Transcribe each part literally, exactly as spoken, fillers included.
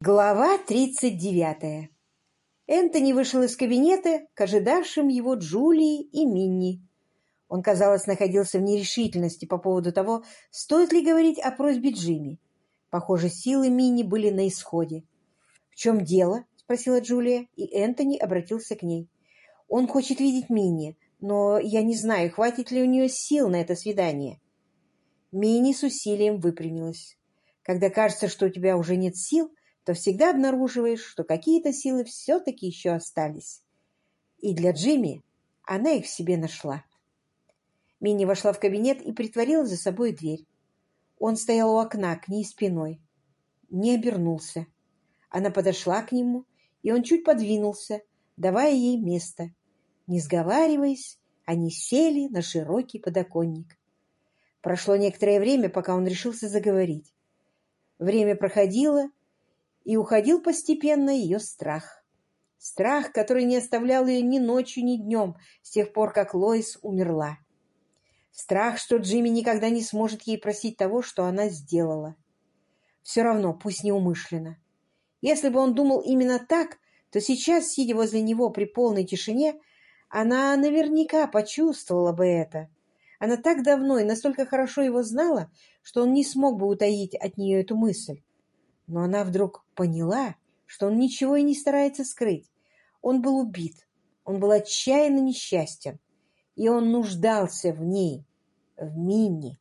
Глава тридцать девятая. Энтони вышел из кабинета к ожидавшим его Джулии и Минни. Он, казалось, находился в нерешительности по поводу того, стоит ли говорить о просьбе Джимми. Похоже, силы Минни были на исходе. «В чем дело?» — спросила Джулия, и Энтони обратился к ней. «Он хочет видеть Минни, но я не знаю, хватит ли у нее сил на это свидание». Минни с усилием выпрямилась. «Когда кажется, что у тебя уже нет сил, то всегда обнаруживаешь, что какие-то силы все-таки еще остались. И для Джимми она их в себе нашла». Минни вошла в кабинет и притворила за собой дверь. Он стоял у окна к ней спиной. Не обернулся. Она подошла к нему, и он чуть подвинулся, давая ей место. Не сговариваясь, они сели на широкий подоконник. Прошло некоторое время, пока он решился заговорить. Время проходило, и уходил постепенно ее страх. Страх, который не оставлял ее ни ночью, ни днем с тех пор, как Лоис умерла. Страх, что Джимми никогда не сможет ей простить того, что она сделала. Все равно, пусть неумышленно. Если бы он думал именно так, то сейчас, сидя возле него при полной тишине, она наверняка почувствовала бы это. Она так давно и настолько хорошо его знала, что он не смог бы утаить от нее эту мысль. Но она вдруг поняла, что он ничего и не старается скрыть. Он был убит, он был отчаянно несчастен, и он нуждался в ней, в Минни.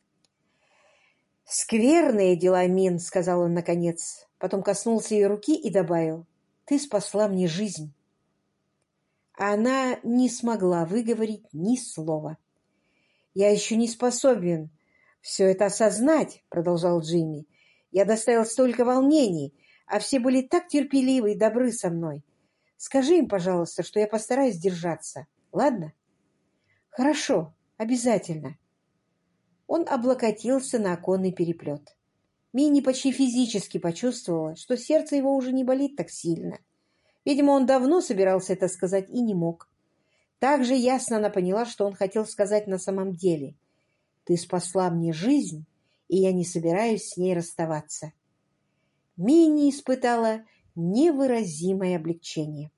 «Скверные дела, Мин», — сказал он наконец, потом коснулся ее руки и добавил: «Ты спасла мне жизнь». Она не смогла выговорить ни слова. «Я еще не способен все это осознать», — продолжал Джимми. «Я доставил столько волнений, а все были так терпеливы и добры со мной. Скажи им, пожалуйста, что я постараюсь держаться. Ладно?» «Хорошо, обязательно». Он облокотился на оконный переплет. Минни почти физически почувствовала, что сердце его уже не болит так сильно. Видимо, он давно собирался это сказать и не мог. Так же ясно она поняла, что он хотел сказать на самом деле. «Ты спасла мне жизнь, и я не собираюсь с ней расставаться». Минни испытала невыразимое облегчение.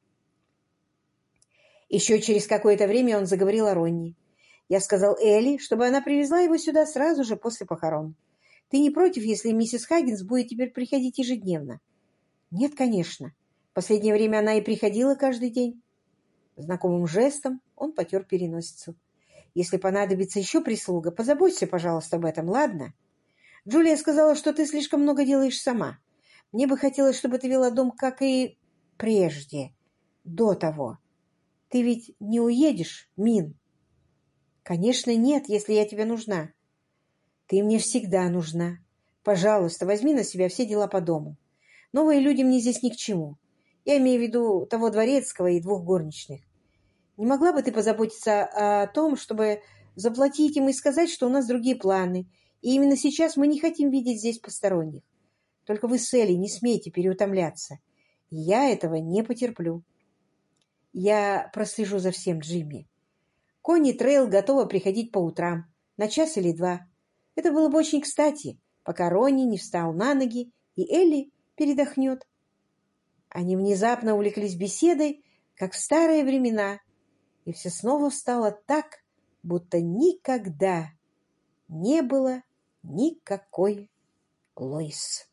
Еще через какое-то время он заговорил о Ронни. «Я сказал Элли, чтобы она привезла его сюда сразу же после похорон. Ты не против, если миссис Хаггинс будет теперь приходить ежедневно?» «Нет, конечно. В последнее время она и приходила каждый день». Знакомым жестом он потер переносицу. «Если понадобится еще прислуга, позаботься, пожалуйста, об этом, ладно? Джулия сказала, что ты слишком много делаешь сама. Мне бы хотелось, чтобы ты вела дом, как и прежде, до того. Ты ведь не уедешь, Мин?» «Конечно, нет, если я тебе нужна». «Ты мне всегда нужна. Пожалуйста, возьми на себя все дела по дому. Новые люди мне здесь ни к чему. Я имею в виду того дворецкого и двух горничных. Не могла бы ты позаботиться о том, чтобы заплатить им и сказать, что у нас другие планы, и именно сейчас мы не хотим видеть здесь посторонних. Только вы с Элли не смейте переутомляться. И я этого не потерплю». «Я прослежу за всем, Джимми. Конни Трейл готова приходить по утрам, на час или два. Это было бы очень кстати, пока Ронни не встал на ноги и Элли передохнет». Они внезапно увлеклись беседой, как в старые времена, и все снова стало так, будто никогда не было никакой Лоис.